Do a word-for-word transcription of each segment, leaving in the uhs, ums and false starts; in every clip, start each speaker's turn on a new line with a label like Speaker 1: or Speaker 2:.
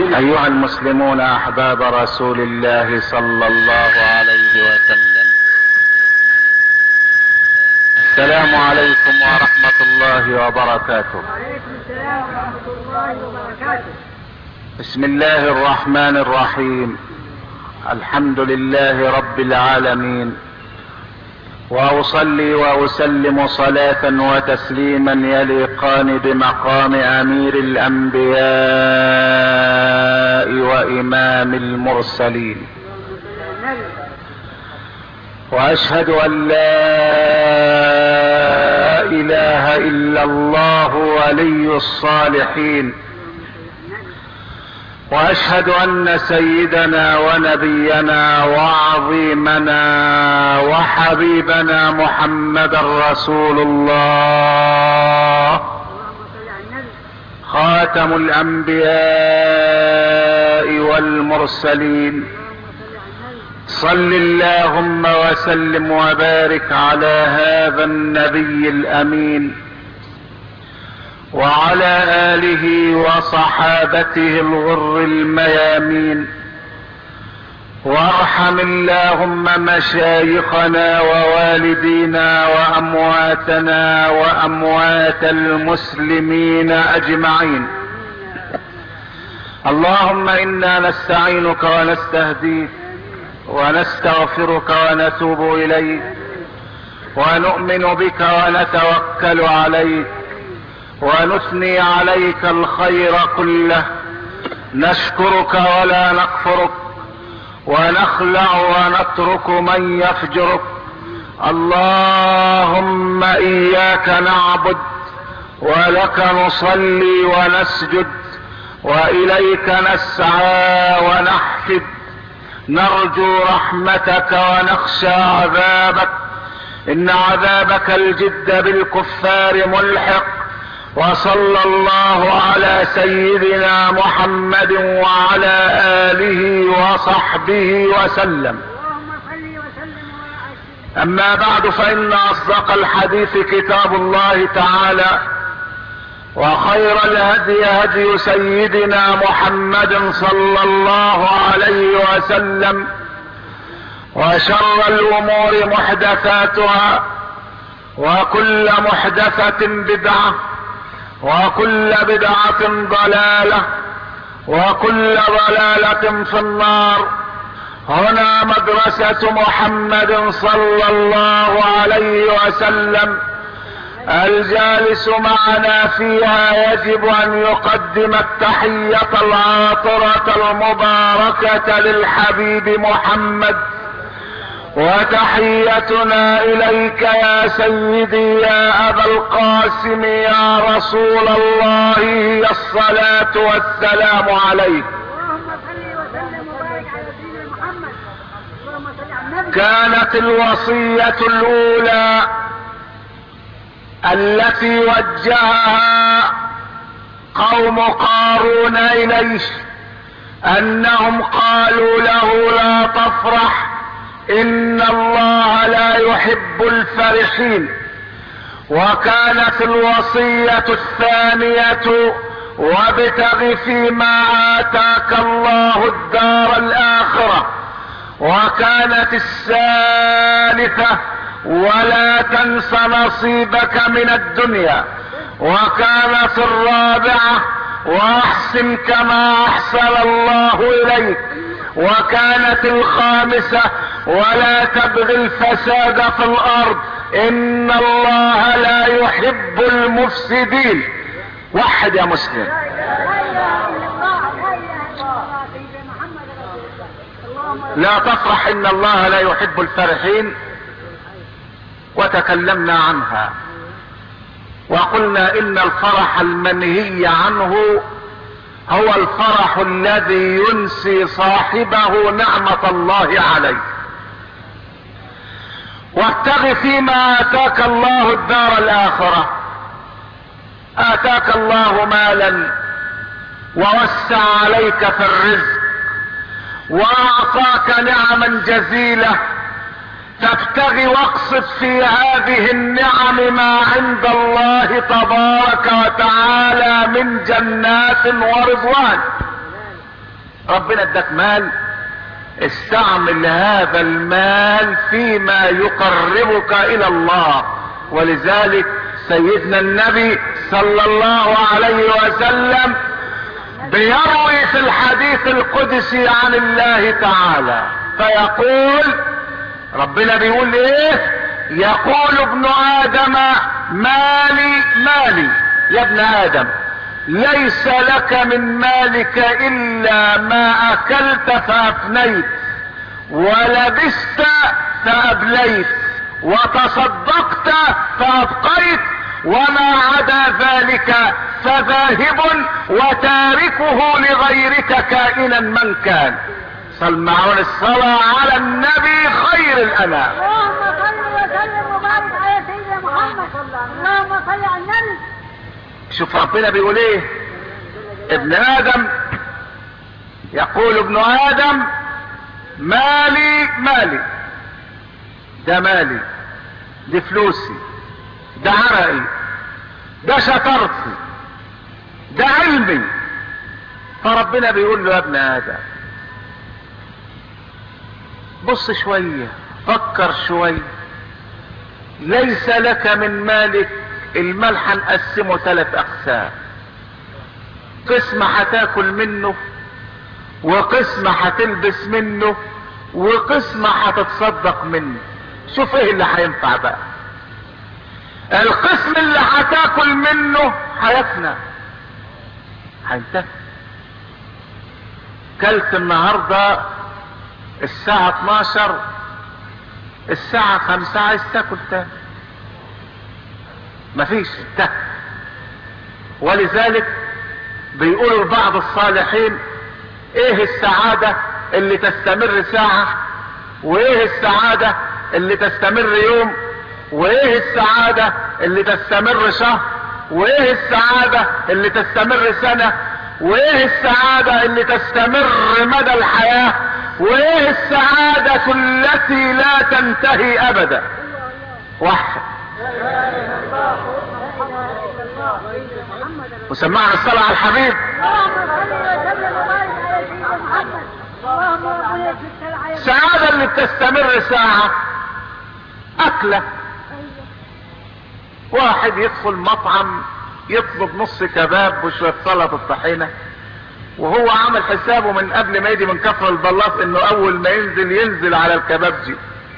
Speaker 1: أيها المسلمون أحباب رسول الله صلى الله عليه وسلم، السلام عليكم ورحمة الله وبركاته.
Speaker 2: وعليكم السلام ورحمة الله وبركاته.
Speaker 1: بسم الله الرحمن الرحيم. الحمد لله رب العالمين، وأصلي وأسلم صلاة وتسليما يليقان بمقام أمير الأنبياء وإمام المرسلين، وأشهد أن لا إله إلا الله ولي الصالحين، واشهد ان سيدنا ونبينا وعظيمنا وحبيبنا محمدا رسول الله، خاتم الانبياء والمرسلين. صل اللهم وسلم وبارك على هذا النبي الامين وعلى آله وصحابته الغر الميامين، وارحم اللهم مشايخنا ووالدينا وأمواتنا وأموات المسلمين أجمعين. اللهم إنا نستعينك ونستهديك ونستغفرك ونتوب إليك، ونؤمن بك ونتوكل عليك، ونثني عليك الخير كله، نشكرك ولا نكفرك، ونخلع ونترك من يفجرك. اللهم إياك نعبد ولك نصلي ونسجد، وإليك نسعى ونحفد، نرجو رحمتك ونخشى عذابك، إن عذابك الجد بالكفار ملحق. وصلى الله على سيدنا محمد وعلى آله وصحبه وسلم. أما بعد، فإن أصدق الحديث كتاب الله تعالى، وخير الهدي هدي سيدنا محمد صلى الله عليه وسلم، وشر الأمور محدثاتها، وكل محدثة بدعة، وكل بدعة ضلالة، وكل ضلالة في النار. هنا مدرسة محمد صلى الله عليه وسلم، الجالس معنا فيها يجب أن يقدم التحية العاطرة المباركة للحبيب محمد، وتحيتنا إليك يا سيدي يا أبا القاسم يا رسول الله هي الصلاة والسلام عليك. كانت الوصية الأولى التي وجهها قوم قارون إليه أنهم قالوا له لا تفرح، إن الله لا يحب الفرحين. وكانت الوصية الثانية وابتغ فيما آتاك الله الدار الآخرة. وكانت الثالثة ولا تنس نصيبك من الدنيا. وكانت الرابعة واحسن كما احسن الله اليك. وكانت الخامسة ولا تبغي الفساد في الارض، ان الله لا يحب المفسدين. وحد يا مسلم. لا تفرح، ان الله لا يحب الفرحين. وتكلمنا عنها وقلنا ان الفرح المنهي عنه هو الفرح الذي ينسي صاحبه نعمة الله عليه. وابتغ فيما آتاك الله الدار الآخرة. آتاك الله مالا ووسع عليك في الرزق وأعطاك نعما جزيلة، تبتغي واقصد في هذه النعم ما عند الله تبارك وتعالى من جنات ورضوان. ربنا اداك مال، استعمل هذا المال فيما يقربك الى الله. ولذلك سيدنا النبي صلى الله عليه وسلم بيروي في الحديث القدسي عن الله تعالى فيقول، ربنا بيقول ايه؟ يقول ابن ادم مالي مالي. يا ابن ادم ليس لك من مالك الا ما اكلت فافنيت، ولبست فابليت، وتصدقت فابقيت، وما عدا ذلك فذاهب وتاركه لغيرك كائنا من كان. صل معنا الصلاة على النبي خير الانام.
Speaker 2: اللهم صل وسلم وبارك على سيدنا محمد. اللهم صل على النبي.
Speaker 1: شوف ربنا بيقول ايه؟ ابن ادم، يقول ابن ادم مالي مالي. ده مالي، دي فلوسي، ده عرقي، ده شطارتي، ده علمي. فربنا بيقول له يا ابن ادم بص شوية، فكر شوية، ليس لك من مالك. المال هنقسمه ثلاث اقسام، قسم هتاكل منه، وقسم هتلبس منه، وقسم هتتصدق منه. شوف ايه اللي هينفع بقى. القسم اللي هتاكل منه هيفنى، هينتهي. كلت النهارده الساعة اتناشر، الساعة خمسة عايز تاكل تاني، مفيش، انتهى. ولذلك بيقولوا بعض الصالحين ايه السعادة اللي تستمر ساعة، وايه السعادة اللي تستمر يوم، وايه السعادة اللي تستمر شهر، وايه السعادة اللي تستمر سنة، وايه السعادة اللي تستمر مدى الحياة، وايه السعادة التي لا تنتهي ابدا. واحد. وسمعنا الصلاة على الحبيب. السعادة اللي بتستمر ساعة، اكلة. واحد يدخل مطعم يطلب نص كباب وشوية سلطة الطحينة، وهو عامل حسابه من قبل ما يجي من كفر البلاط انه اول ما ينزل ينزل على الكبابجي،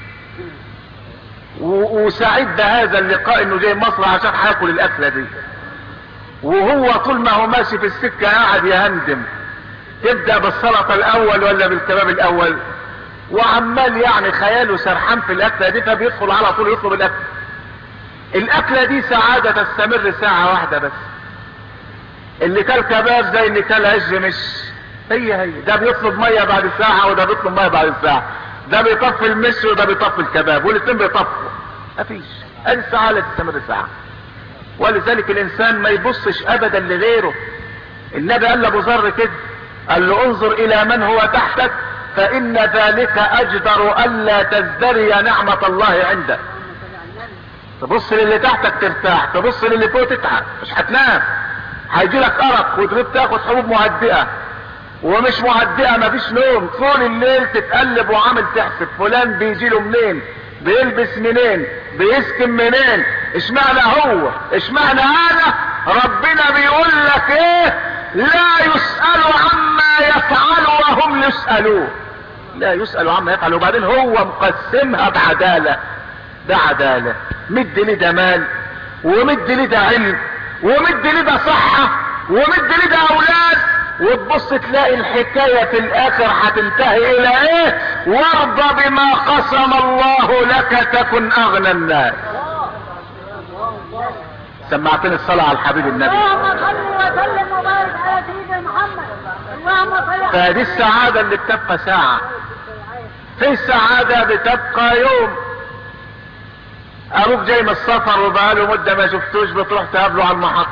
Speaker 1: وسعيد بهذا اللقاء انه جاي مصر عشان هياكل الاكله دي. وهو طول ما هو ماشي في السكه قاعد يهندم، تبدا بالسلطه الاول ولا بالكباب الاول، وعمال يعني خياله سرحان في الاكله دي، فبيدخل على طول يطلب الاكل. الاكله دي سعاده تستمر ساعه واحده بس. اللي كل كباب زي اللي كل عج، مش هي هي. ده بيطلب ميه بعد ساعه وده بيطلب ميه بعد ساعه، ده بيطفي المش وده بيطفي الكباب، والاثنين بيطفوا. مفيش، ادي السعاده تستمر ساعه. ولذلك الانسان ما يبصش ابدا لغيره. النبي قال لابو ذر كده، قال له انظر الى من هو تحتك فان ذلك اجدر الا تزدري نعمة الله عندك. تبص للي تحتك ترتاح، تبص للي فوق تتعب، مش هتنام، هيجي لك ارق وتريد تاخد حبوب مهدئة، ومش مهدئة مفيش نوم، طول الليل تتقلب وعامل تحسب فلان بيجي له منين، بيلبس منين، بيسكن منين، اشمعنى هو، اشمعنى انا. ربنا بيقول لك ايه؟ لا يسأل عما يفعل وهم يسألون. لا يسأل عما يفعل. وبعدين هو مقسمها بعدالة. ده عدالة، مد لي ده مال، ومد لي ده علم، ومد لي ده صحة، ومد لي ده اولاد، وتبص تلاقي الحكاية في الاخر هتنتهي الى ايه؟ وارضى بما قسم الله لك تكن اغنى الناس. سمعتني الصلاة على الحبيب النبي.
Speaker 2: اللهم صل وسلم وبارك على سيدنا محمد. اللهم صل.
Speaker 1: فدي السعادة اللي بتبقى ساعة، في السعادة بتبقى يوم. ابوك جاي من السفر وبقاله مدة ما شفتوش، بتروح تقابله على المحطة،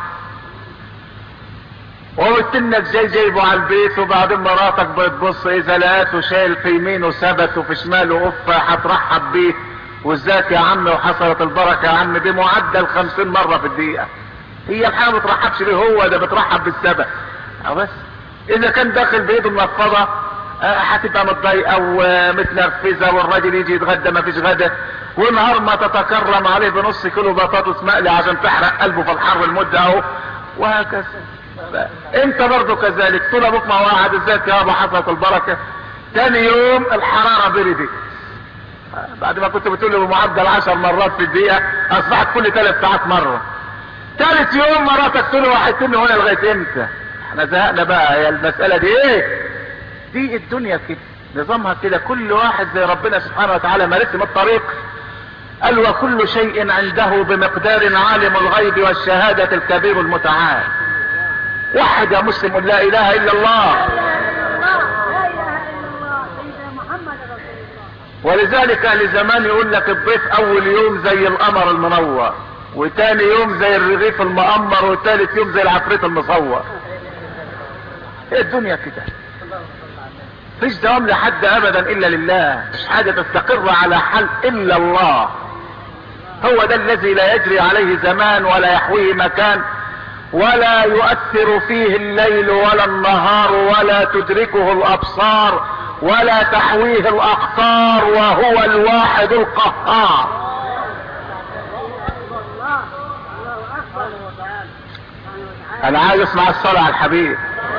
Speaker 1: وقلتلك جاي جايبه على البيت، وبعدين مراتك بتبص اذا لقيته شايل في يمينه سبت وفي شماله قفة هترحب بيه، وازيك يا عم وحصلت البركة يا عم، دي معدل خمسين مرة في الدقيقة. هي الحاجة ما بترحبش بيه، هو ده بترحب بالسبت. او بس اذا كان داخل بايده منفضه هتبقى متضايقه ومتنرفزه، والراجل يجي يتغدى ما فيش غدا، ونهار ما تتكرم عليه بنص كيلو بطاطس مقلي عشان تحرق قلبه في الحر المده اهو، وهكذا. انت برضو كذلك، طول ابوك ما واحد ازيك يابا حصلت البركه، تاني يوم الحراره بردت، بعد ما كنت بتقول له بمعدل عشر مرات في الدقيقه اصبحت كل ثلاث ساعات مره. ثالث يوم مراتك تقول له وحدتني هنا لغايه امتى؟ احنا زهقنا بقى. هي المساله دي ايه؟ دي الدنيا كده نظامها كده، كل واحد زي ربنا سبحانه وتعالى ما رسم الطريق. قال وكل شيء عنده بمقدار، عالم الغيب والشهادة الكبير المتعال. وحد يا مسلم لا اله الا الله. ولذلك اهل زمان يقول لك الضيف اول يوم زي القمر المنور، وتاني يوم زي الرغيف المقمر، وتالت يوم زي العفريت المصور. ايه الدنيا كده، مفيش دوام لحد ابدا الا لله، مش حاجة تستقر على حال الا الله. هو ده الذي لا يجري عليه زمان ولا يحويه مكان، ولا يؤثر فيه الليل ولا النهار، ولا تدركه الابصار ولا تحويه الاقطار، وهو الواحد القهار. انا عايز اسمع الصلاة على الحبيب.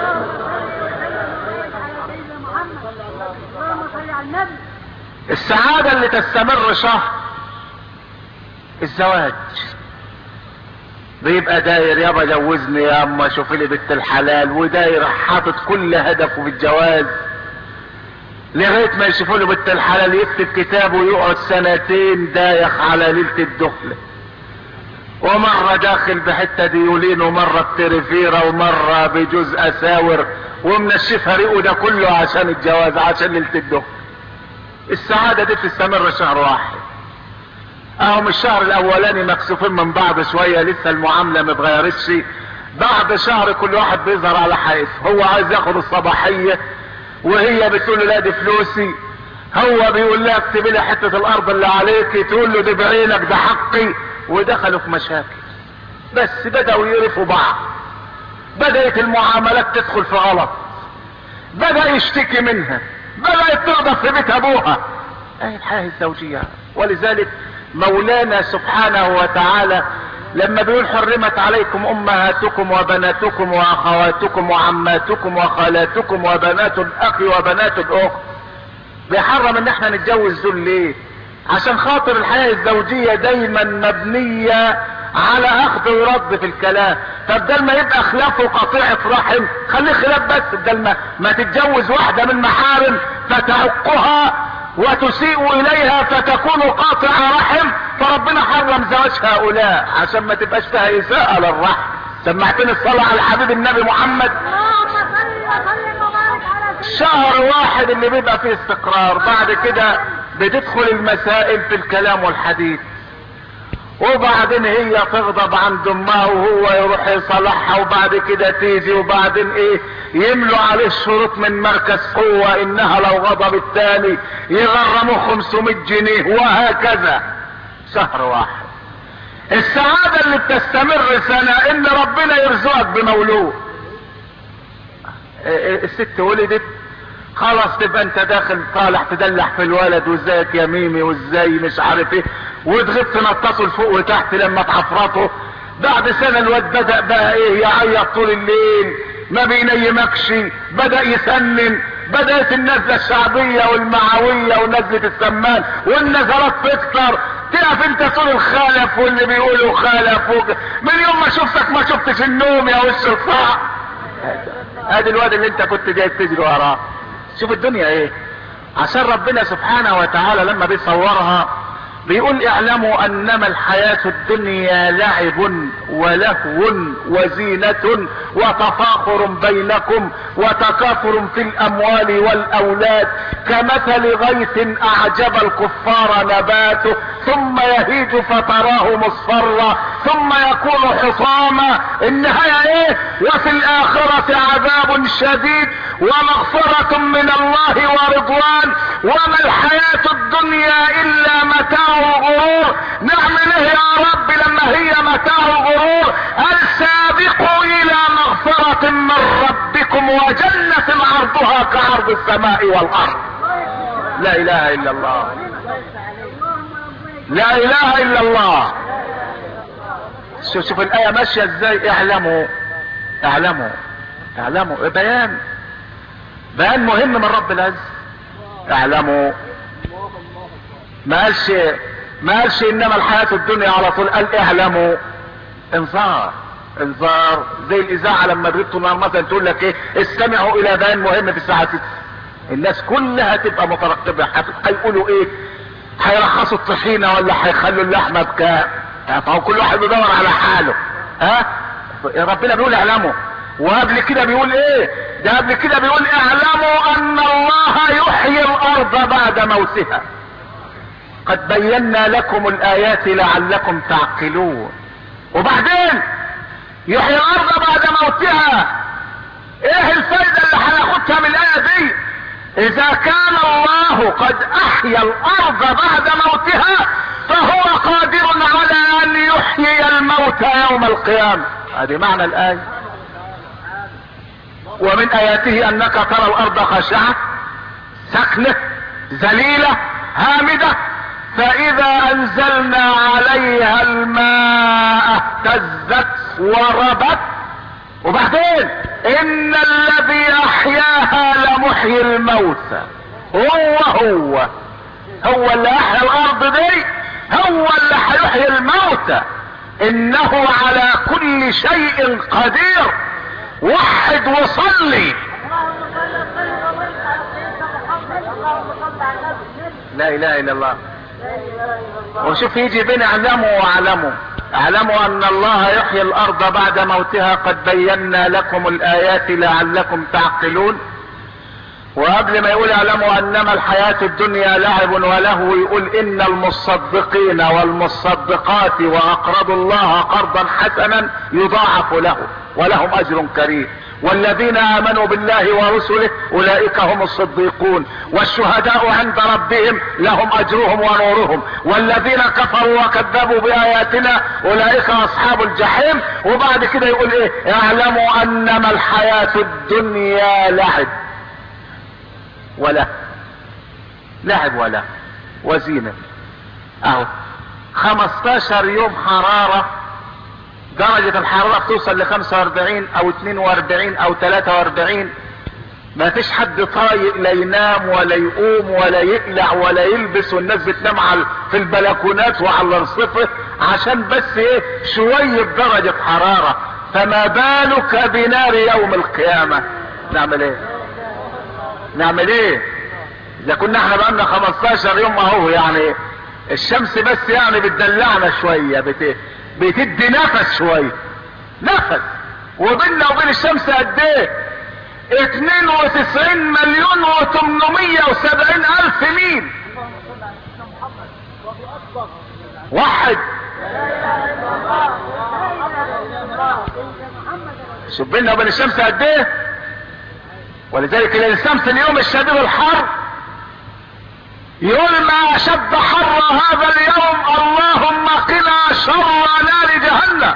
Speaker 1: السعادة اللي تستمر شهر الزواج، بيبقى داير يابا جوزني يا اما شوف لي بنت الحلال، وداير حاطط كل هدفه في الجواز لغايه ما يشوفوا له بنت الحلال، يكتب كتابه ويقعد سنتين دايخ على ليله الدخله، ومره داخل بحته ديولين، ومره بتريفيره، ومره بجزء اساور، ومنشفها ريقه ده كله عشان الجواز، عشان ليله الدخله. السعاده دي تستمر شهر واحد. اهم الشهر الاولاني مكسوفين من بعض شويه، لسه المعامله ما اتغيرتش. بعد شهر كل واحد بيظهر على حقيقته، هو عايز ياخد الصباحيه، وهي بتقول له لا دي فلوسي، هو بيقول لها اكتبي لي حته الارض اللي عليكي، تقول له دي بعينك ده حقي، ودخلوا في مشاكل. بس بداوا يقرفوا بعض، بدات المعاملات تدخل في غلط، بدا يشتكي منها، بدات تغضب في بيت ابوها. اهي الحياه الزوجيه. ولذلك مولانا سبحانه وتعالى لما بيقول حرمت عليكم امهاتكم وبناتكم واخواتكم وعماتكم وخالاتكم وبنات الاخ وبنات الاخت، بيحرم ان احنا نتجوز دول ليه؟ عشان خاطر الحياة الزوجية دايما مبنية على اخذ ورد في الكلام. طب ده ما يبقى خلافه قطيعة رحم، خليه خلاف بس. ده ما, ما تتجوز واحدة من محارم فتعقها وتسيء اليها فتكون قاطعة رحم، فربنا حرم زواج هؤلاء عشان ما تبقاش فيها اساءة للرحم. سمعتني الصلاة على الحبيب النبي محمد. شهر واحد اللي بيبقى فيه استقرار، بعد كده بتدخل المسائل في الكلام والحديث، وبعدين هي تغضب عند امها وهو يروح يصلحها، وبعد كده تيجي، وبعدين ايه يملوا عليه الشروط من مركز قوة، انها لو غضب التاني يغرموا خمسمائة جنيه، وهكذا. شهر واحد. السعادة اللي بتستمر سنة ان ربنا يرزقك بمولود. الست ولدت خلاص، تبقى انت داخل طالع تدلع في الولد، وازيك يا ميمي، وازاي مش عارف ايه، وتغيب تنطصه لفوق وتحت لما تحفرطه. بعد سنة الواد بدأ بقى ايه يعيط طول الليل، ما بينيمكش، بدأ يسنن، بدأت النزلة الشعبية والمعوية ونزلة السمان والنزلات تكتر. تقف انت طول الخالف واللي بيقولوا خالف، من يوم ما شفتك ما شفتش النوم يا وش الصاع. ادي الواد اللي انت كنت جاي تجري وراه. شوف الدنيا ايه. عشان ربنا سبحانه وتعالى لما بيصورها بيقول اعلموا انما الحياة الدنيا لعب ولهو وزينة وتفاخر بينكم وتكاثر في الاموال والاولاد كمثل غيث اعجب الكفار نباته ثم يهيج فتراه مصفرا ثم يكون حطاما. النهاية ايه؟ وفي الاخرة عذاب شديد ومغفرة من الله ورضوان وما الحياة الدنيا الا متاع الغرور. نعمل ايه يا رب لما هي متاع الغرور؟ قال سابقوا الى مغفرة من ربكم وجنة عرضها كعرض السماء والارض. لا اله الا الله، لا اله الا الله. شوف شوف الايه ماشيه ازاي. اعلموا اعلموا اعلموا بيان بيان مهم من رب العز. اعلموا ما قالش ما قالش انما الحياه الدنيا على طول، قال اعلموا. انذار انذار زي الاذاعه لما جبتوا مثلا تقول لك ايه؟ استمعوا الى بيان مهم في الساعه ستة. الناس كلها تبقى مترقبه هيقولوا ايه؟ هيرخصوا الطحينه ولا هيخلوا اللحمه بكام؟ فهو كل واحد بيدور على حاله. ها ربنا بيقول اعلموا، وقبل كده بيقول ايه؟ ده قبل كده بيقول اعلموا ان الله يحيي الارض بعد موتها قد بينا لكم الايات لعلكم تعقلون. وبعدين يحيي الارض بعد موتها، ايه الفايدة اللي هناخدها من الايه دي؟ اذا كان الله قد احيا الارض بعد موتها فهو قادر على ان يحيي الموتى يوم القيامة. هذه معنى الايه. ومن اياته انك ترى الارض خاشعة سكنة ذليلة هامدة فاذا انزلنا عليها الماء اهتزت وربت. وبعدين ان الذي احياها لمحيي الموتى. هو هو هو اللي احيا الارض دي، هو اللي هيحيي الموتى. انه على كل شيء قدير. وحد وصلي. لا اله الا الله. وشوف يجي بين اعلموا واعلموا. اعلموا ان الله يحيي الارض بعد موتها قد بينا لكم الايات لعلكم تعقلون. وقبل ما يقول اعلموا انما الحياة الدنيا لعب ولهو يقول ان المصدقين والمصدقات واقرضوا الله قرضا حسنا يضاعف له ولهم اجر كريم. والذين امنوا بالله ورسله اولئك هم الصديقون والشهداء عند ربهم لهم اجرهم ونورهم. والذين كفروا وكذبوا باياتنا اولئك اصحاب الجحيم. وبعد كده يقول ايه؟ اعلموا انما الحياة الدنيا لعب ولا لعب ولا وزينة. اهو خمستاشر يوم حرارة، درجة الحرارة بتوصل ل خمسة واربعين او اتنين واربعين او تلاتة واربعين. ما فيش حد طايق لا ينام ولا يقوم ولا يقلع ولا يلبس، والناس بتنام على في البلكونات وعلى الرصفة عشان بس ايه؟ شوية درجة حرارة. فما بالك بنار يوم القيامة. نعمل ايه؟ نعمل ايه؟ اذا كنا احنا بقالنا خمستاشر يوم اهو، يعني الشمس بس يعني بتدلعنا شوية، بت... بتدي نفس شوية نفس. وبيننا وبين الشمس قد ايه؟ اتنين وتسعين مليون وتمنمية وسبعين الف ميل. واحد. شوف بيننا وبين الشمس قد ايه. ولذلك الانسان في اليوم الشديد الحر يقول ما اشد حر هذا اليوم اللهم قنا شر نار جهنم.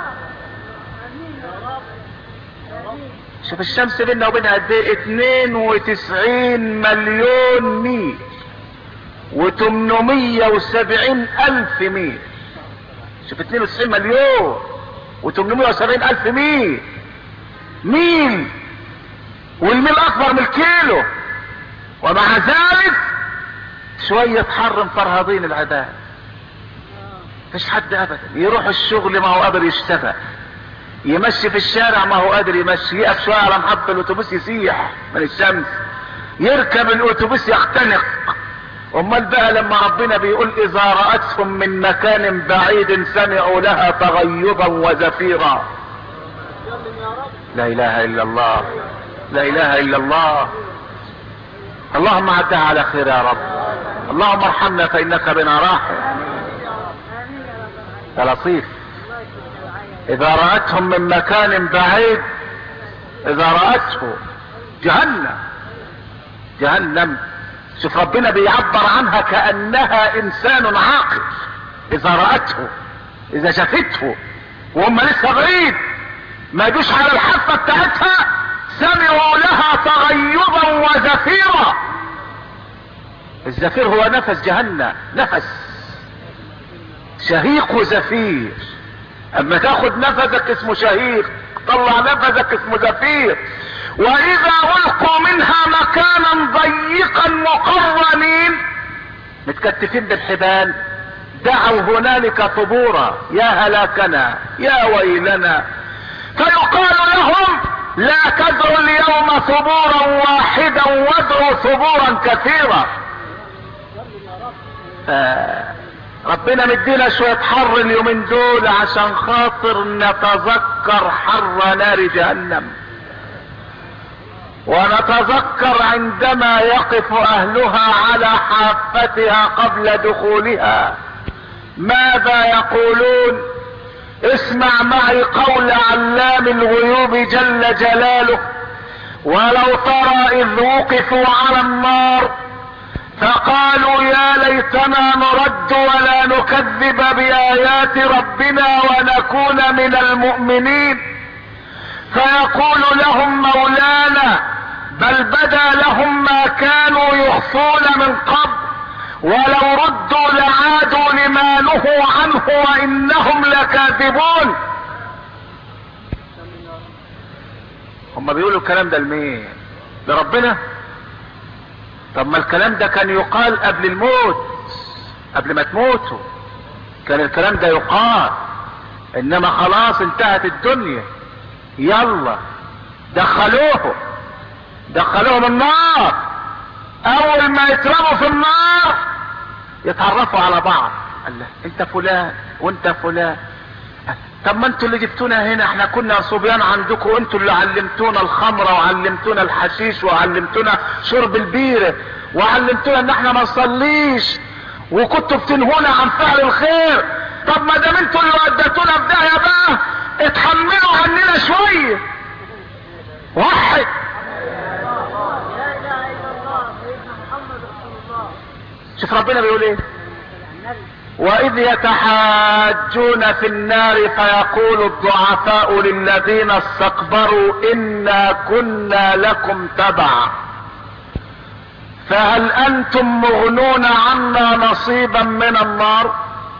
Speaker 1: شوف الشمس بيننا وبينها قد ايه؟ اتنين وتسعين مليون ميل وتمنمية وسبعين الف ميل. شوف اتنين وتسعين مليون وتمنمية وسبعين الف ميل. ميل والميل اكبر من الكيلو، ومع ذلك شوية حر مفرهضين العداد. مفيش حد ابدا يروح الشغل ما هو قادر يشتغل، يمشي في الشارع ما هو قادر يمشي، يقف شوية على محطة الاتوبيس يسيح من الشمس، يركب الاتوبيس يختنق. امال بقى لما ربنا بيقول اذا رأتهم من مكان بعيد سمعوا لها تغيظا وزفيرا. لا اله الا الله، لا اله الا الله. اللهم عدها على خير يا رب. اللهم ارحمنا فانك بنا راحم. يا لطيف اذا رأتهم من مكان بعيد، اذا رأته جهنم جهنم شوف ربنا بيعبر عنها كأنها انسان عاقل. اذا رأته، اذا شافته وهم لسه بعيد ما يجوش على الحافة بتاعتها، سمعوا لها تغيظا وزفيرا. الزفير هو نفس جهنم، نفس شهيق وزفير. اما تاخد نفسك اسمه شهيق، طلع نفسك اسمه زفير. واذا القوا منها مكانا ضيقا مقرنين متكتفين بالحبال، دعوا هنالك ثبورا، يا هلاكنا يا ويلنا. فيقال لهم لا تدعوا اليوم ثبورا واحدا وادعوا ثبورا كثيرا. آه ربنا مدينا شوية حر اليومين دول عشان خاطر نتذكر حر نار جهنم، ونتذكر عندما يقف اهلها على حافتها قبل دخولها ماذا يقولون. اسمع معي قول علام الغيوب جل جلاله: ولو ترى اذ وقفوا على النار فقالوا يا ليتنا نرد ولا نكذب بآيات ربنا ونكون من المؤمنين. فيقول لهم مولانا بل بدا لهم ما كانوا يخفون من قبل، ولو ردوا لعادوا لما نهوا عنه وانهم لكاذبون. هم بيقولوا الكلام ده لمين؟ لربنا؟ طب ما الكلام ده كان يقال قبل الموت، قبل ما تموتوا كان الكلام ده يقال. انما خلاص انتهت الدنيا، يلا دخلوه دخلوهم النار. اول ما يترموا في النار يتعرفوا على بعض. الله، انت فلان وانت فلان. طب ما انتوا اللي جبتونا هنا، احنا كنا صبيان عندكم وانتوا اللي علمتونا الخمرة وعلمتونا الحشيش وعلمتونا شرب البيرة وعلمتونا ان احنا ما نصليش وكنتوا بتنهونا عن فعل الخير. طب ما دام انتوا اللي وديتونا في داهية بقى اتحملوا عننا شوية. وحد شوف ربنا بيقول ايه: واذ يتحاجون في النار فيقول الضعفاء للذين استكبروا انا كنا لكم تبعا فهل انتم مغنون عنا نصيبا من النار.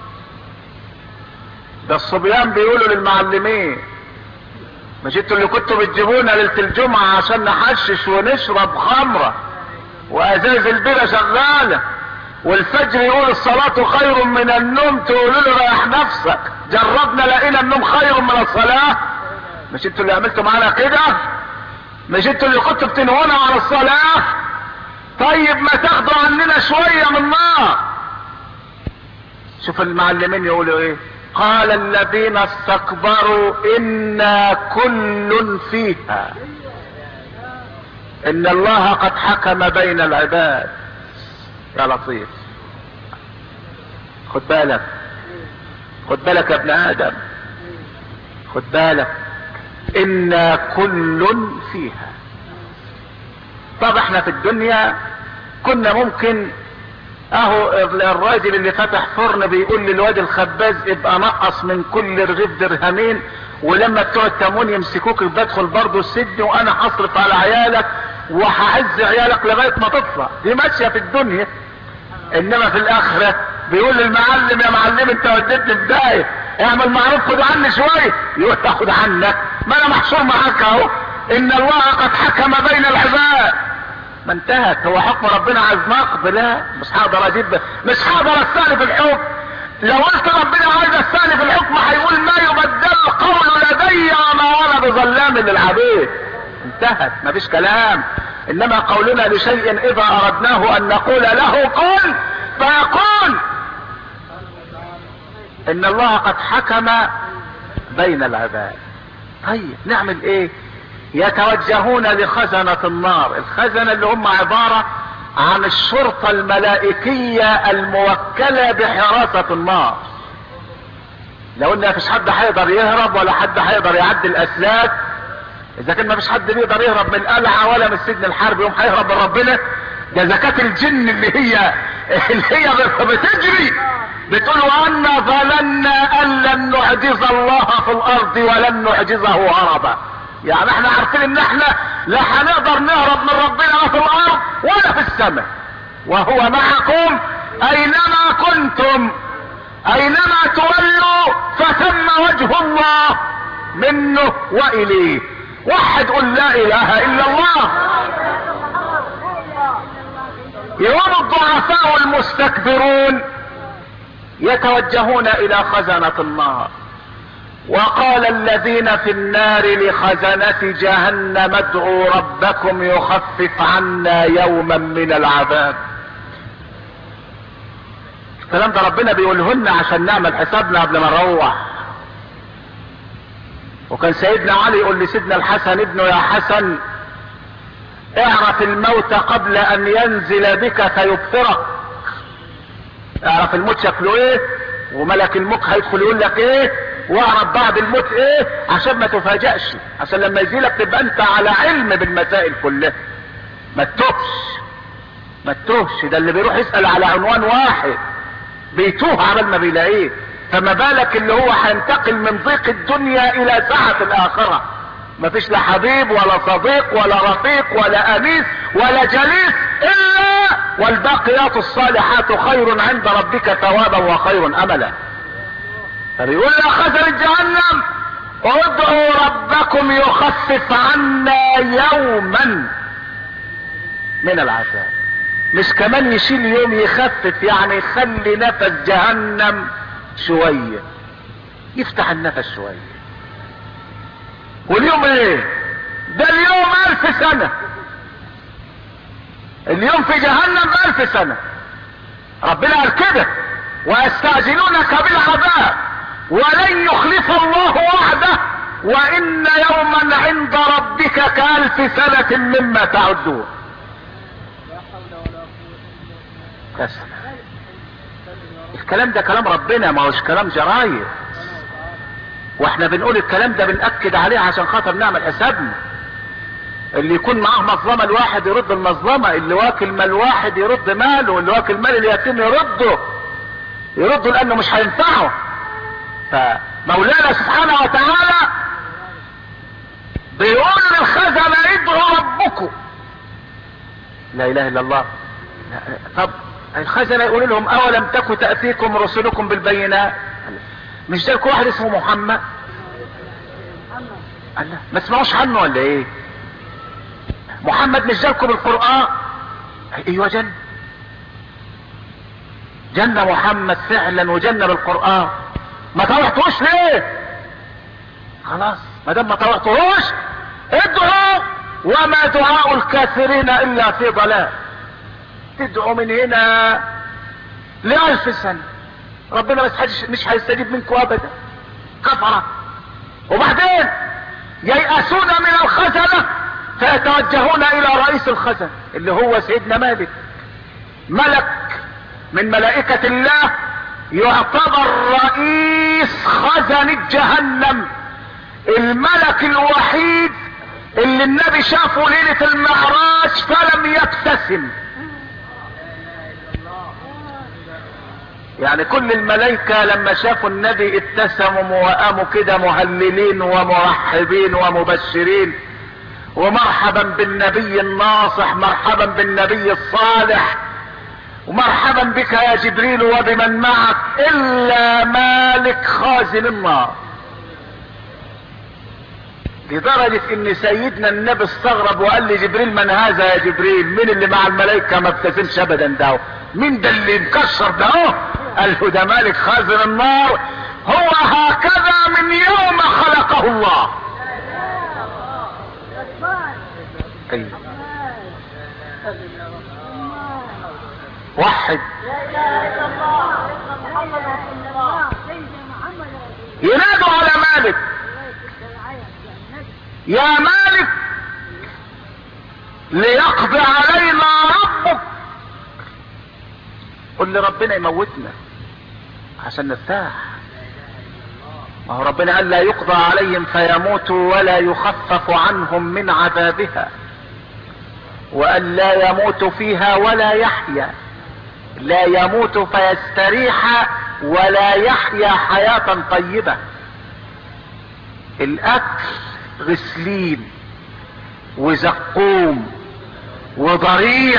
Speaker 1: ده الصبيان بيقولوا للمعلمين: مش انتوا اللي كنتوا بتجيبونا ليلة الجمعة عشان نحشش ونشرب خمرة وازاز البيرة شغالة والفجر يقول الصلاة خير من النوم، تقولوا له ريح نفسك، جربنا لقينا النوم خير من الصلاة. مش انتوا اللي عملتوا معانا كده؟ مش انتوا اللي كنتوا بتنهونا عن الصلاة؟ طيب ما تاخدوا عننا شوية من النار. شوف المعلمين يقولوا ايه: قال الذين استكبروا انا كل فيها ان الله قد حكم بين العباد. يا لطيف، خد بالك خد بالك يا ابن ادم، خد بالك، انا كل فيها. طب احنا في الدنيا كنا ممكن اهو الراجل اللي فتح فرن بيقول للواد الخباز ابقى نقص من كل رغيف درهمين، ولما بتوع التموين يمسكوك بدخل برضه السجن وانا هصرف على عيالك وهعز عيالك لغايه ما تطلع. دي ماشيه في الدنيا. انما في الاخره بيقول للمعلم: يا معلم انت وديتني في داهيه، اعمل معروف خد عني شويه. يقول تاخد عنك؟ ما انا محشور معاك اهو. ان الله قد حكم بين العباد. ما انتهت. هو حكم ربنا عايز نقض؟ لا، مش هقدر اجيب، مش هقدر استأنف الحكم. لو قلت ربنا عايز استأنف الحكم هيقول ما يبدل القول لدي وما انا بظلام للعبيد. انتهت، مفيش كلام. انما قولنا لشيء اذا اردناه ان نقول له كن فيكون. ان الله قد حكم بين العباد. طيب نعمل ايه؟ يتوجهون لخزنة النار. الخزنة اللي هم عبارة عن الشرطة الملائكية الموكلة بحراسة النار. لو ان مفيش حد هيقدر يهرب ولا حد هيقدر يعدي الاسلاك، اذا كان مفيش حد بيقدر يهرب من القلعه ولا من السجن الحربي يوم هيهرب من ربنا؟ ده زكاة الجن اللي هي اللي هي بتجري بتقول وانا ظننا ان لن نعجز الله في الارض ولن نعجزه هربا. يعني احنا عارفين ان احنا لا هنقدر نهرب من ربنا لا في الارض ولا في السماء، وهو معكم اينما كنتم اينما تولوا فثم وجه الله منه واليه. وحد قل لا اله الا الله. يوم الضعفاء المستكبرون يتوجهون الى خزنة النار، وقال الذين في النار لخزنة جهنم ادعوا ربكم يخفف عنا يوما من العذاب. الكلام ده ربنا بيقوله لنا عشان نعمل حسابنا قبل ما نروح. وكان سيدنا علي يقول لسيدنا الحسن ابنه يا حسن اعرف الموت قبل ان ينزل بك فيبصرك. اعرف الموت شكله ايه وملك الموت هيدخل يقول لك ايه، واعرف بعد الموت ايه عشان ما تفاجئش، عشان لما يجيلك تبقى انت على علم بالمسائل كلها، ما تتوهش ما تتوهش. ده اللي بيروح يسأل على عنوان واحد بيتوه عمل ما بيلاقيه، فما بالك اللي هو هينتقل من ضيق الدنيا الى سعة الاخرة. مفيش لا حبيب ولا صديق ولا رفيق ولا انيس ولا جليس الا والباقيات الصالحات خير عند ربك ثوابا وخير املا. فبيقول يا خزن جهنم ادعوا ربكم يخفف عنا يوما من العذاب. مش كمان يشيل يوم، يخفف يعني يخلي نفس جهنم شوية، يفتح النفس شوية. واليوم ايه ده؟ اليوم الف سنة. اليوم في جهنم الف سنة. ربنا قال كده ويستعجلونك بالعذاب ولن يخلف الله وعده وان يوما عند ربك كالف سنة مما تعدون. بس الكلام ده كلام ربنا، ما هوش كلام جرايد. واحنا بنقول الكلام ده بنأكد عليه عشان خاطر نعمل حسابنا. اللي يكون معاه مظلمة الواحد يرد المظلمة، اللي واكل مال واحد يرد ماله، اللي واكل مال اليتيم يرده يرده لانه مش هينفعه. فمولانا سبحانه وتعالى بيقول للخزنة ادعوا ربكم. لا اله الا الله. طب الخزنة يقول لهم اولم تكن تأتيكم رسلكم بالبينات؟ مش ده كل واحد اسمه محمد؟ الله ما تسمعوش عنه ولا ايه؟ محمد مش جالكم بالقرآن؟ ايوه جن جنة محمد فعلا وجنة بالقرآن. ما طوعتوش ليه؟ خلاص ما دام ما طوعتوش ادعوا وما دعاء الكافرين الا في ضلال. تدعوا من هنا لألف سنة ربنا مش هيستجيب منكم ابدا، كفرة. وبعدين ييأسون من الخزنة فيتوجهون الى رئيس الخزنة اللي هو سيدنا مالك، ملك من ملائكة الله، يعتبر رئيس خزنة جهنم، الملك الوحيد اللي النبي شافه ليلة المعراج فلم يبتسم. يعني كل الملائكة لما شافوا النبي ابتسموا وقاموا كده مهللين ومرحبين ومبشرين، ومرحبا بالنبي الناصح، مرحبا بالنبي الصالح، ومرحبا بك يا جبريل وبمن معك، الا مالك خازن النار. لدرجة ان سيدنا النبي استغرب وقال لي جبريل من هذا يا جبريل؟ مين اللي مع الملائكة ما ابتسمش ابدا ده؟ مين ده اللي مكشر ده؟ قال له ده مالك خازن النار، هو هكذا من يوم خلقه الله. أيوه. وحد ينادوا على مالك، يا مالك ليقضي علينا ربك. قل لربنا يموتنا عشان نرتاح. ما هو ربنا قال لا يقضى عليهم فيموتوا ولا يخفف عنهم من عذابها، وأن لا يموت فيها ولا يحيا، لا يموت فيستريح ولا يحيا حياة طيبة. الأكل غسلين وزقوم وضريع،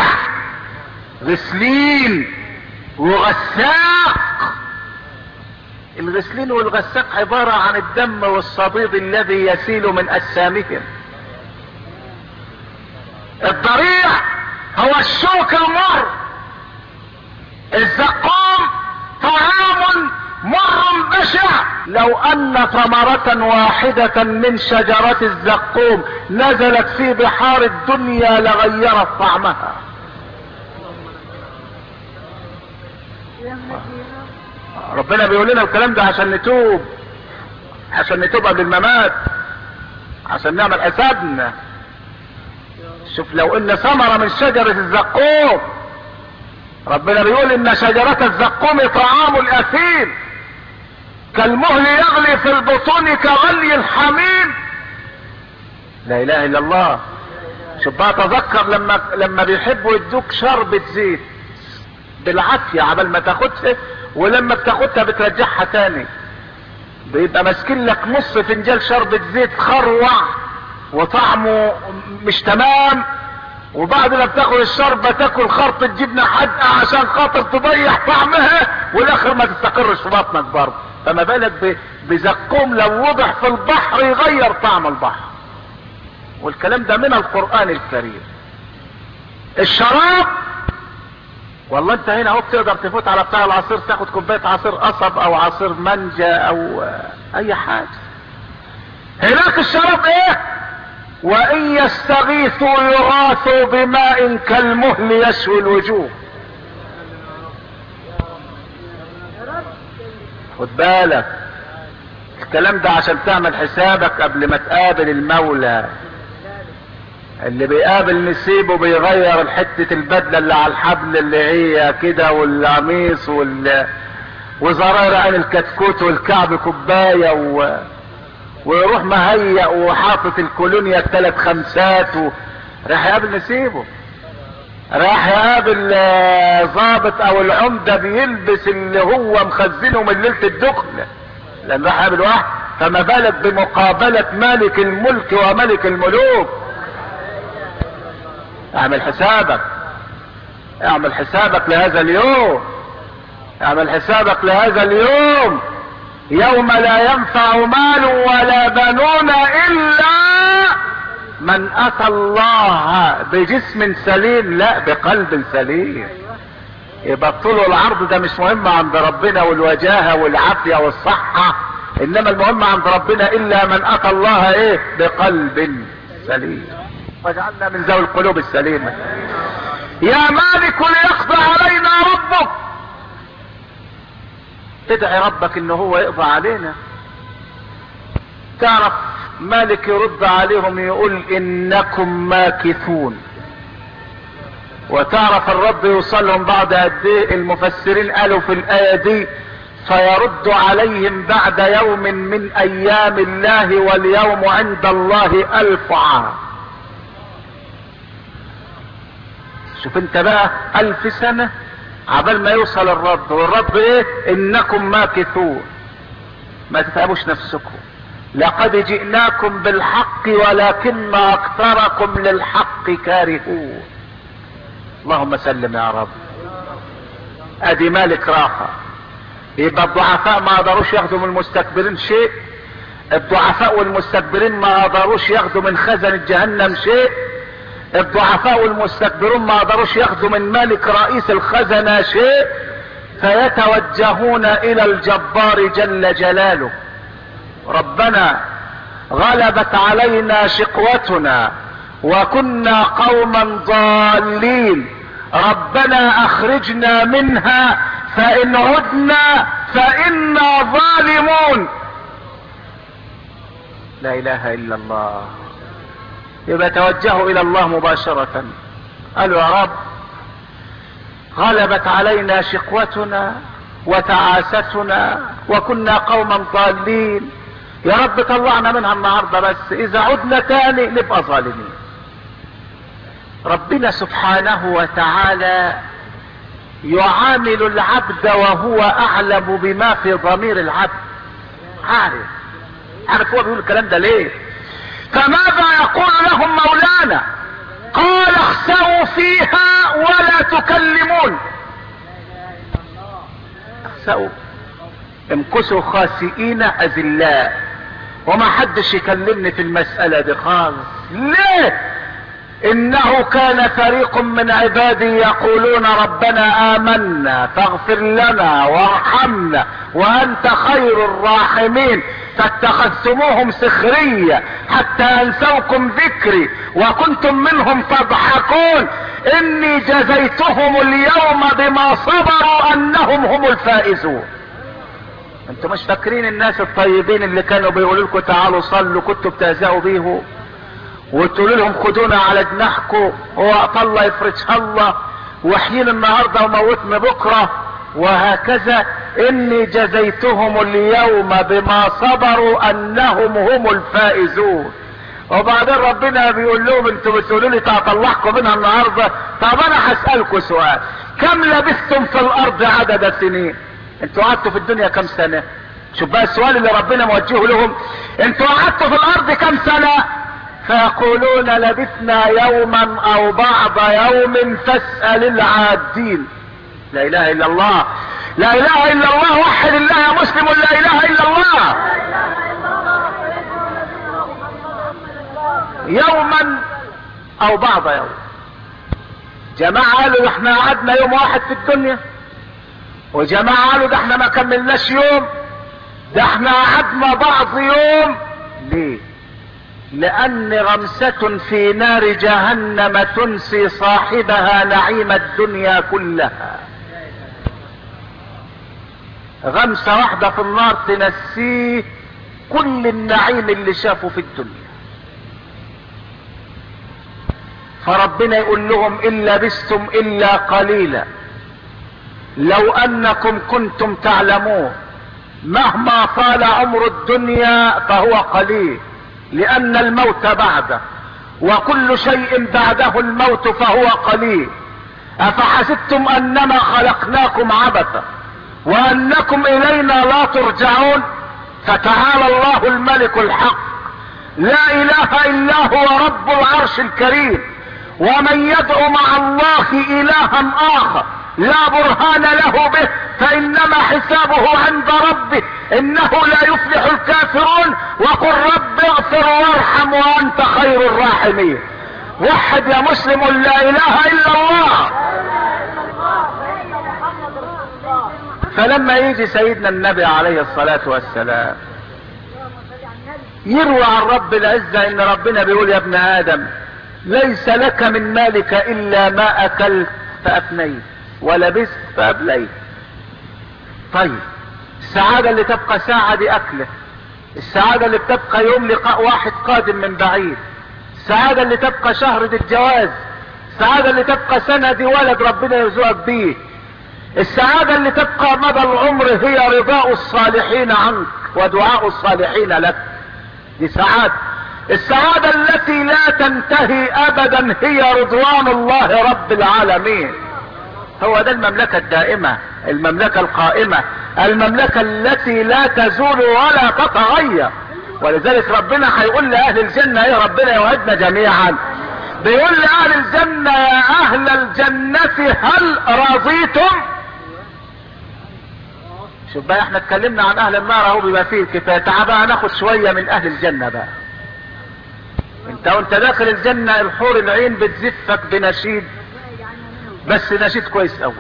Speaker 1: غسلين وغساق. الغسلين والغساق عبارة عن الدم والصديد الذي يسيل من أجسامهم. الضريع هو الشوك المر. الزقوم طعام مر بشع. لو ان ثمرة واحدة من شجرة الزقوم نزلت في بحار الدنيا لغيرت طعمها. ربنا بيقول لنا الكلام ده عشان نتوب، عشان نتوب قبل الممات، عشان نعمل حسابنا. شوف لو ان ثمرة من شجرة الزقوم، ربنا بيقول ان شجرة الزقوم طعام الاثيم كالمهل يغلي في البطون كغلي الحميم. لا اله الا الله. شوف بقى، تذكر لما لما بيحبوا يدوك شربة زيت بالعافية عبال ما تاخدها، ولما بتاخدها بترجعها تاني، بيبقى ماسكين لك نص فنجان شربة زيت خروع وطعمه مش تمام، وبعد ما بتاكل الشربة تاكل خرطة جبنة حادقة عشان خاطر تضيع طعمها، والاخر ما تستقرش في بطنك برضه. فما بالك بزقوم لو وضع في البحر يغير طعم البحر. والكلام ده من القرآن الكريم. الشراب، والله انت هنا اهو بتقدر تفوت على بتاع العصير تاخد كوبايه عصير قصب او عصير مانجا او اي حاجه. هناك الشراب ايه؟ وان يستغيثوا يغاثوا بماء كالمهل يشوي الوجوه. خد بالك الكلام ده عشان تعمل حسابك قبل ما تقابل المولى. اللي بيقابل نسيبه بيغير الحتة البدلة اللي على الحبل اللي هي كده، والقميص وال وزراير عين الكتكوت والكعب كوباية و... ويروح مهيأ وحاطط الكولونيا الثلاث خمسات و... راح يقابل نسيبه. راح يقابل ضابط او العمدة بيلبس اللي هو مخزنه من ليلة الدخلة، لان راح يقابل واحد. فما بالك بمقابلة مالك الملك وملك الملوك. اعمل حسابك، اعمل حسابك لهذا اليوم، اعمل حسابك لهذا اليوم، يوم لا ينفع مال ولا بنون الا من اتى الله بجسم سليم، لا بقلب سليم. يبقى الطول والعرض ده مش مهم عند ربنا، والوجاهة والعافية والصحة، انما المهم عند ربنا الا من اتى الله ايه؟ بقلب سليم. واجعلنا من ذوي القلوب السليمة. يا مالك ليقضى علينا ربك. ادعي ربك ان هو يقضى علينا. تعرف مالك يرد عليهم يقول انكم ماكثون. وتعرف الرد يوصلهم بعد قد ايه؟ المفسرين قالوا في الايه دي فيرد عليهم بعد يوم من ايام الله واليوم عند الله الف عام. شوف انت بقى الف سنة عبال ما يوصل الرد. والرد ايه؟ انكم ماكثون. ما تتعبوش نفسكم، لقد جئناكم بالحق ولكن اكثركم للحق كارهون. اللهم سلم يا رب. ادي مالك راحة. يبقى الضعفاء ما قدروش ياخدوا من المستكبرين شيء، الضعفاء والمستكبرين ما قدروش ياخدوا من خزنة جهنم شيء، الضعفاء والمستكبرون ما قدروش ياخدوا من مالك رئيس الخزنة شيء، فيتوجهون الى الجبار جل جلاله. ربنا غلبت علينا شقوتنا وكنا قوما ضالين، ربنا اخرجنا منها فان عدنا فانا ظالمون. لا اله الا الله. يبقى توجهوا الى الله مباشرة. قالوا يا رب غلبت علينا شقوتنا وتعاستنا وكنا قوما ضالين. يا رب طلعنا منها النهاردة، بس اذا عدنا تاني نبقى ظالمين. ربنا سبحانه وتعالى يعامل العبد وهو اعلم بما في ضمير العبد. عارف عارف هو بيقول الكلام ده ليه. فماذا يقول لهم مولانا؟ قال اخسئوا فيها ولا تكلمون. اخسئوا، امكثوا خاسئين اذلاء، وما حدش يكلمني في المسألة دي خالص. ليه؟ انه كان فريق من عبادي يقولون ربنا امنا فاغفر لنا وارحمنا وانت خير الراحمين فاتخذتموهم سخرية حتى انسوكم ذكري وكنتم منهم تضحكون اني جزيتهم اليوم بما صبروا انهم هم الفائزون. انتوا مش فاكرين الناس الطيبين اللي كانوا بيقولوا لكم تعالوا صلوا كنتوا بتهزئوا بيهم وتقولوا لهم خدونا على جناحكم ووقت الله يفرجها الله وحيين النهارده وموتنا بكره وهكذا؟ اني جزيتهم اليوم بما صبروا انهم هم الفائزون. وبعدين ربنا بيقول لهم انتوا بتقولوا لي هطلعكم منها النهارده، طب انا هسألكم سؤال، كم لبثتم في الارض عدد سنين؟ انتوا قعدتوا في الدنيا كم سنة؟ شوف بقى السؤال اللي ربنا موجهه لهم، انتوا قعدتوا في الارض كم سنة؟ فيقولون لبثنا يوما او بعض يوم فاسأل العادين. لا اله الا الله، لا اله الا الله، وحد الله يا مسلم، لا اله الا الله. يوما او بعض يوم. جماعة قالوا ده احنا قعدنا يوم واحد في الدنيا، وجماعة قالوا ده احنا ما كملناش يوم، ده احنا قعدنا بعض يوم. ليه؟ لان غمسة في نار جهنم تنسي صاحبها نعيم الدنيا كلها. غمسة واحدة في النار تنسيه كل النعيم اللي شافه في الدنيا. فربنا يقول لهم ان لبثتم الا قليلا لو انكم كنتم تعلمون مهما طال عمر الدنيا فهو قليل لان الموت بعده وكل شيء بعده الموت فهو قليل. افحسبتم انما خلقناكم عبثا وانكم الينا لا ترجعون؟ فتعالى الله الملك الحق لا اله الا هو رب العرش الكريم. ومن يدعو مع الله الها اخر لا برهان له به فانما حسابه عند ربه انه لا يفلح الكافرون. وقل رب اغفر وارحم وانت خير الراحمين. وحد يا مسلم لا اله الا الله. فلما يجي سيدنا النبي عليه الصلاة والسلام يروى عن رب العزة ان ربنا بيقول يا ابن ادم ليس لك من مالك الا ما اكلت فافنيت ولبست فابليت. طيب السعادة اللي تبقى ساعة دي اكله، السعادة اللي بتبقى يوم لقاء واحد قادم من بعيد، السعادة اللي تبقى شهر دي الجواز، السعادة اللي تبقى سنة دي ولد ربنا يرزقك بيه، السعادة اللي تبقى مدى العمر هي رضاء الصالحين عنك ودعاء الصالحين لك. دي سعادة. السعادة التي لا تنتهي ابدا هي رضوان الله رب العالمين. هو ده المملكة الدائمة، المملكة القائمة، المملكة التي لا تزول ولا تتغير. ولذلك ربنا هيقول لأهل الجنة ايه؟ ربنا يوعدنا جميعا بيقول لأهل الجنة يا أهل الجنة هل رضيتم؟ شوف بقى احنا اتكلمنا عن أهل النار اهو بما فيه الكفاية، تعال بقى ناخد شوية من أهل الجنة بقى. انت وانت داخل الجنة الحور العين بتزفك بنشيد، بس نشيد كويس قوي،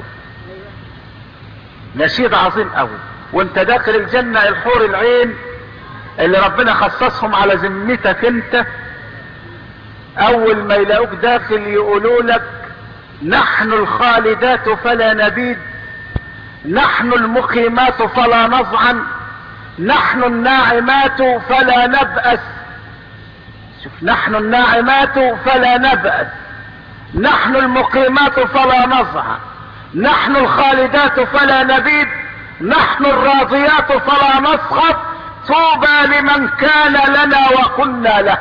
Speaker 1: نشيد عظيم قوي. وانت داخل الجنة الحور العين اللي ربنا خصصهم على ذمتك انت اول ما يلاقوك داخل يقولوا لك نحن الخالدات فلا نبيد، نحن المقيمات فلا نضعن، نحن الناعمات فلا نبأس. شوف، نحن الناعمات فلا نبأس، نحن المقيمات فلا نضعن، نحن الخالدات فلا نبيد، نحن الراضيات فلا نسخط، طوبى لمن كان لنا وكنا له.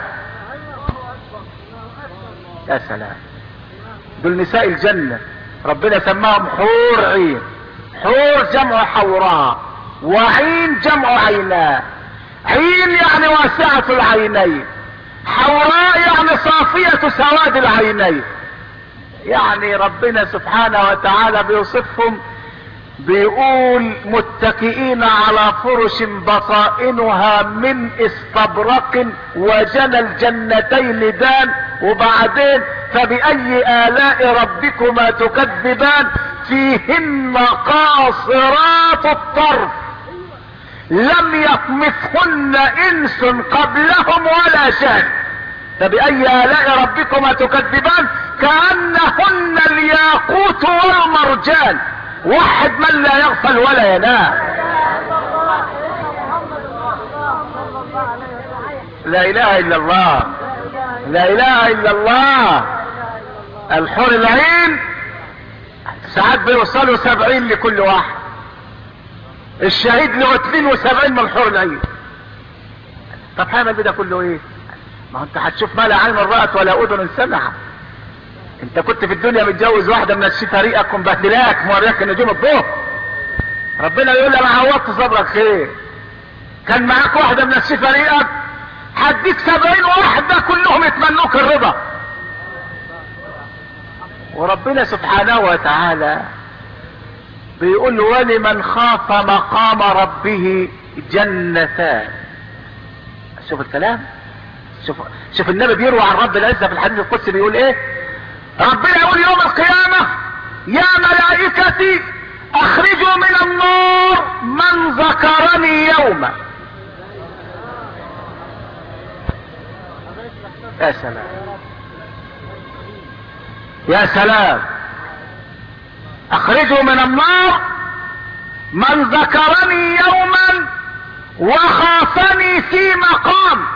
Speaker 1: يا سلام، دول نساء الجنة ربنا سماهم حور عين. حور جمع حوراء، وعين جمع عيناه. عين يعني واسعة العينين، حوراء يعني صافية سواد العينين. يعني ربنا سبحانه وتعالى بيوصفهم بيقول متكئين على فرش بطائنها من استبرق وجنى الجنتين دان. وبعدين فبأي آلاء ربكما تكذبان فيهن قاصرات الطرف لم يطمثهن انس قبلهم ولا شان. فبأي آلاء ربكما تكذبان كأنهن الياقوت والمرجان. واحد من لا يغفل ولا ينام. لا اله الا الله، لا اله الا الله. الحور العين ساعات بيوصلوا سبعين لكل واحد. الشهيد له اثنين وسبعين من الحور العين. طب هعمل بده كله ايه؟ ما انت هتشوف ما لا عين رأت ولا اذن سمعت. انت كنت في الدنيا متجوز واحدة من الشتا ريقك ومبهدلاك موريك نجوم الظهر. ربنا يقول انا عوضت صبرك خير. كان معاك واحدة من الشتا ريقك هديك سبعين واحدة كلهم يتمنوك الرضا. وربنا سبحانه وتعالى بيقول ولمن خاف مقام ربه جنتان. شوف الكلام، شوف شوف النبي بيروي عن رب العزة في الحديث القدسي بيقول ايه. ربنا يقول يوم القيامة يا ملائكتي اخرجوا من النار من ذكرني يوما. يا سلام يا سلام. اخرجوا من النار من ذكرني يوما وخافني في مقام.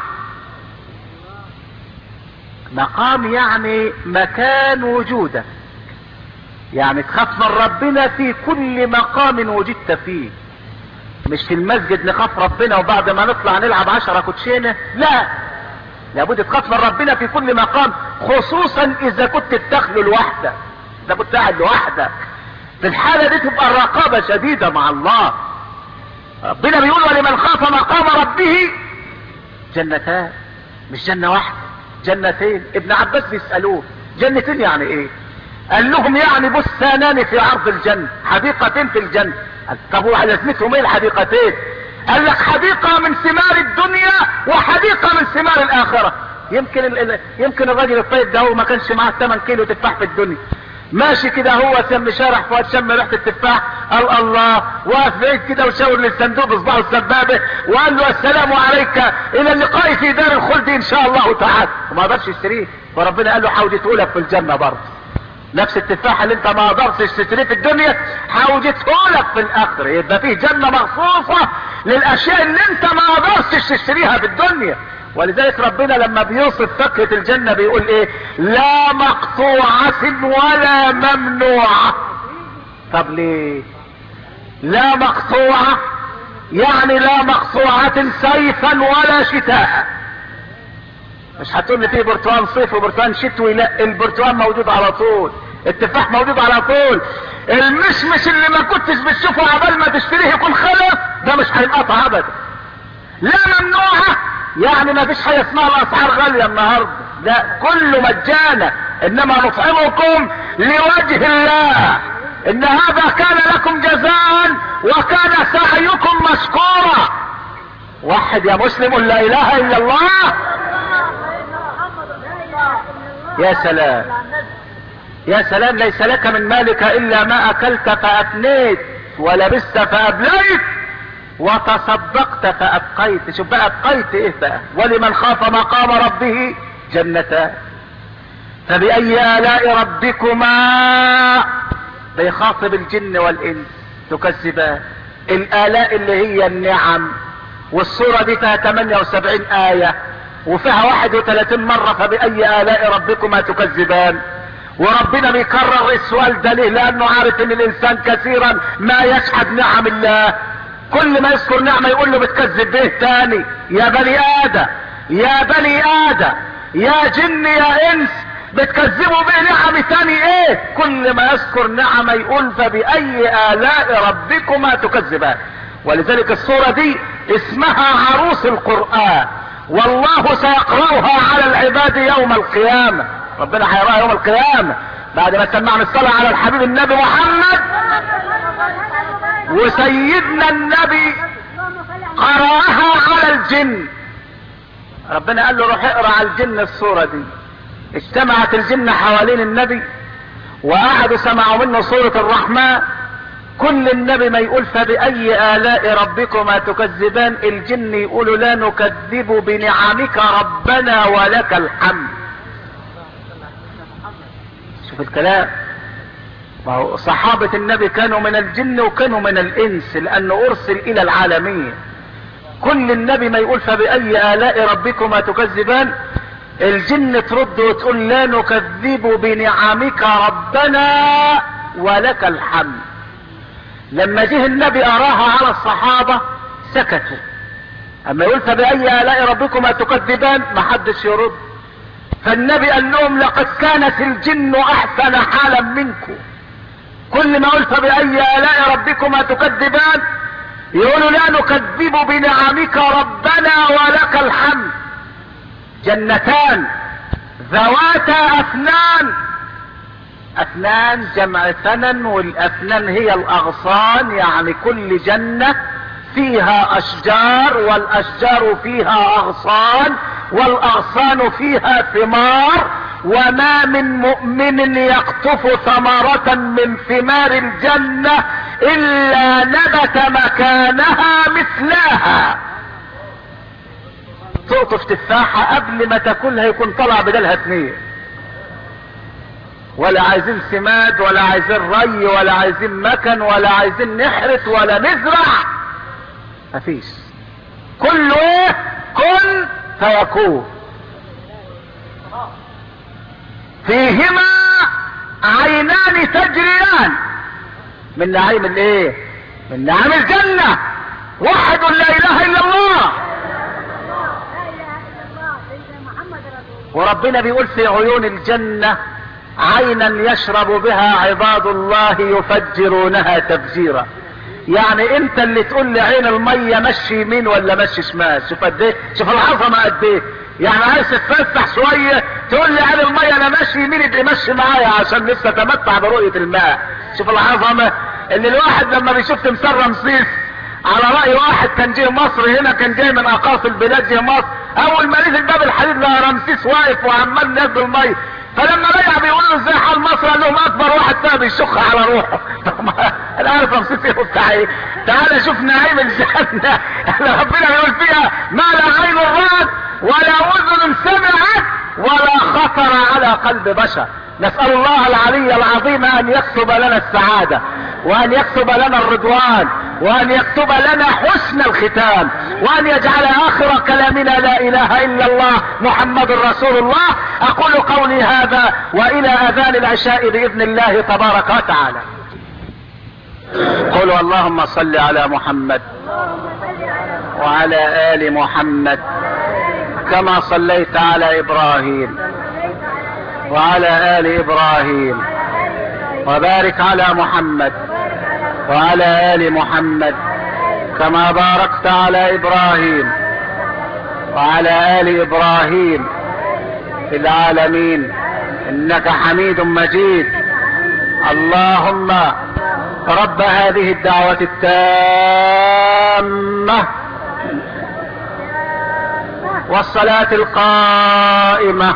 Speaker 1: مقام يعني مكان وجودك، يعني تخاف من ربنا في كل مقام وجدت فيه. مش في المسجد نخاف ربنا وبعد ما نطلع نلعب عشرة كوتشينة، لا، لابد تخاف من ربنا في كل مقام، خصوصا اذا كنت بتخلو لوحدك، اذا كنت قاعد لوحدك. في الحالة دي تبقى الرقابة شديدة مع الله. ربنا بيقول ولمن خاف مقام ربه جنتان، مش جنة واحدة، جنتين. ابن عباس بيسألوه جنتين يعني ايه؟ قال لهم يعني بستانان في عرض الجنة، حديقتين في الجنة. طب لازمتهم ايه الحديقتين؟ قال لك حديقة من ثمار الدنيا وحديقة من ثمار الآخرة. يمكن ال... يمكن الراجل الطيب ده هو ما كانش معاه ثمانية كيلو تفاح في الدنيا، ماشي كده هو شم شارح فؤاد شم ريحة التفاح قال الله، واقف بعيد كده وشاور للصندوق بصباعه السبابة وقال له السلام عليك الى اللقاء في دار الخلد ان شاء الله تعالى. وما قدرش يشتريه، فربنا قال له حوجته لك في الجنة برضه. نفس التفاح اللي انت ما قدرتش تشتريه في الدنيا حوجته لك في الاخره. يبقى فيه جنة مخصوصة للاشياء اللي انت ما قدرتش تشتريها في الدنيا. ولذلك ربنا لما بيوصف فكرة الجنة بيقول ايه؟ لا مقطوعة ولا ممنوعة. طب ليه لا مقطوعة؟ يعني لا مقطوعة صيفا ولا شتاء. مش هتقول لي فيه برتقال صيف وبرتقال شتوي، لا، البرتقال موجود على طول، التفاح موجود على طول. المشمش اللي ما كنتش بتشوفه عبال ما تشتريه يكون خلص ده مش هينقطع ابدا. لا ممنوعة يعني ما فيش حاجة اسمها الاسعار غالية النهاردة، لا، كله مجانا، انما نطعمكم لوجه الله ان هذا كان لكم جزاء وكان سعيكم مشكورا. وحد يا مسلم لا اله الا الله. يا سلام يا سلام. ليس لك من مالك الا ما اكلت فافنيت ولبست فابليت وتصدقت فابقيت. شوف بقى ابقيت ايه بقى؟ ولمن خاف مقام ربه جنتان فبأي آلاء ربكما، بيخاطب الجن والانس، تكذبان. الآلاء اللي هي النعم، والصورة دي فيها ثمانية وسبعين آية وفيها واحد وثلاثين مرة فبأي آلاء ربكما تكذبان. وربنا بيكرر السؤال ده ليه؟ لانه عارف ان الانسان كثيرا ما يشهد نعم الله، كل ما يذكر نعمة يقول له بتكذب به تاني. يا بني ادم يا بني ادم يا جن يا انس بتكذبوا به نعم تاني ايه؟ كل ما يذكر نعمة يقول فبأي آلاء ربكما تكذبان. ولذلك السورة دي اسمها عروس القرآن، والله سيقرأها على العباد يوم القيامة. ربنا هيقرأها يوم القيامة بعد ما سمعنا الصلاة على الحبيب النبي محمد. وسيدنا النبي قرأها على الجن، ربنا قال له روح اقرأ على الجن السورة دي. اجتمعت الجن حوالين النبي وقعدوا سمعوا منه سورة الرحمن. كل النبي ما يقول فبأي آلاء ربكما تكذبان، الجن يقولوا لا نكذب بنعمك ربنا ولك الحمد. شوف الكلام، صحابة النبي كانوا من الجن وكانوا من الانس لانه ارسل الى العالمين. كل النبي ما يقول فبأي آلاء ربكما تكذبان، الجن ترد وتقول لا نكذب بنعمك ربنا ولك الحمد. لما جه النبي اراها على الصحابة سكتوا. اما يقول فبأي آلاء ربكما تكذبان ما حدش يرد. فالنبي قال لهم لقد كانت الجن احسن حالا منكم، كل ما قلت بأي آلاء ربكما تكذبان يقولوا لا نكذب بنعمك ربنا ولك الحمد. جنتان ذواتا أفنان، أفنان جمع ثنن، والأفنان هي الأغصان، يعني كل جنة فيها أشجار والأشجار فيها أغصان والأغصان فيها ثمار، وما من مؤمن يقطف ثمرة من ثمار الجنة إلا نبت مكانها مثلها. تقطف تفاحة قبل ما تاكلها يكون طلع بدلها اتنين، ولا عايزين سماد ولا عايزين ري ولا عايزين مكن ولا عايزين نحرث ولا نزرع، مفيش، كله ايه؟ كن فيكون. فيهما عينان تجريان من نعيم الايه؟ من نعيم الجنة. وحد لا اله الا الله. وربنا بيقول في عيون الجنة عينا يشرب بها عباد الله يفجرونها تفجيرا. يعني انت اللي تقول لي عين المية مشي يمين ولا مشي شمال. شوف قد ايه، شوف العظمة قد ايه. يعني عايز تتفسح شوية تقول لي عين المية انا ماشي يمين ابقى مشي معايا عشان لسه اتمتع برؤية الماء. شوف العظمة اللي الواحد لما بيشوف تمثال رمسيس، على رأي واحد كان جاي مصر هنا، كان جاي من اقاصي البلاد جاي مصر، اول ما نزل باب الحديد لقى رمسيس واقف وعمال ينزل المية. فلما رجع بيقول له ازاي حال مصر، قال لهم اكبر واحد فيها بيشخ على روحه. انا عارف رمسيس ايه وبتاع ايه. تعالى شوف نعيم الجنة اللي ربنا بيقول فيها ما لا عين رأت ولا اذن سمعت ولا خطر على قلب بشر. نسأل الله العلي العظيم ان يكتب لنا السعادة وان يكتب لنا الرضوان وان يكتب لنا حسن الختام وان يجعل اخر كلامنا لا اله الا الله محمد رسول الله. اقول قولي هذا والى اذان العشاء باذن الله تبارك وتعالى. قولوا اللهم صل على محمد وعلى ال محمد كما صليت على ابراهيم وعلى ال ابراهيم وبارك على محمد وعلى ال محمد كما باركت على ابراهيم وعلى ال ابراهيم في العالمين انك حميد مجيد. اللهم رب هذه الدعوة التامة والصلاة القائمة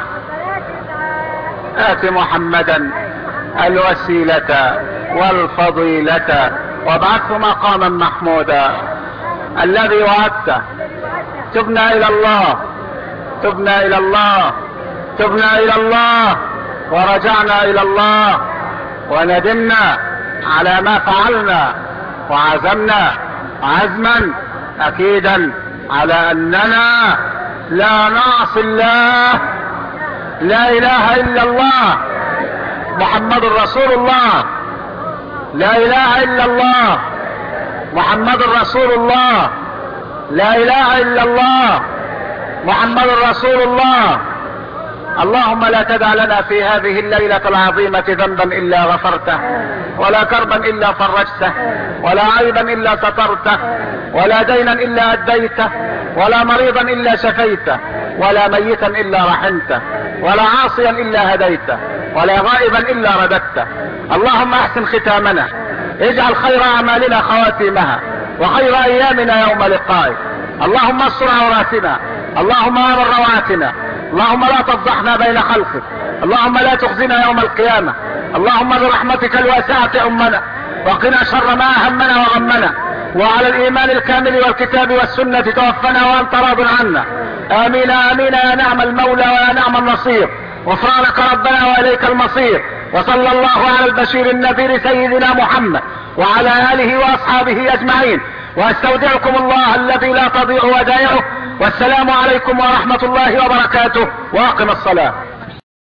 Speaker 1: آت محمدا الوسيلة والفضيلة وابعثه مقاما محمودا الذي وعدته. تبنا الى الله تبنا الى الله تبنا الى الله ورجعنا الى الله وندمنا على ما فعلنا وعزمنا عزما اكيدا على اننا لا نعصي الله. لا اله الا الله محمد رسول الله. لا اله الا الله محمد رسول الله. لا اله الا الله محمد رسول الله. اللهم لا تدع لنا في هذه الليلة العظيمة ذنبا الا غفرته، ولا كربا الا فرجته، ولا عيبا الا سترته، ولا دينا الا اديته، ولا مريضا الا شفيته، ولا ميتا الا رحمته، ولا عاصيا الا هديته، ولا غائبا الا رددته. اللهم احسن ختامنا، اجعل خير اعمالنا خواتيمها، وخير ايامنا يوم لقائك. اللهم استر عوراتنا، اللهم امن رواتنا، اللهم لا تفضحنا بين خلقك، اللهم لا تخزنا يوم القيامة. اللهم برحمتك الواسعة امنا، وقنا شر ما اهمنا وغمنا، وعلى الايمان الكامل والكتاب والسنة توفنا وانت راض عنا. امين امين يا نعم المولى ويا نعم النصير. غفرانك ربنا واليك المصير. وصلى الله على البشير النذير سيدنا محمد وعلى اله واصحابه اجمعين، واستودعكم الله الذي لا تضيع ودائعه. والسلام عليكم ورحمة الله وبركاته، واقم الصلاة.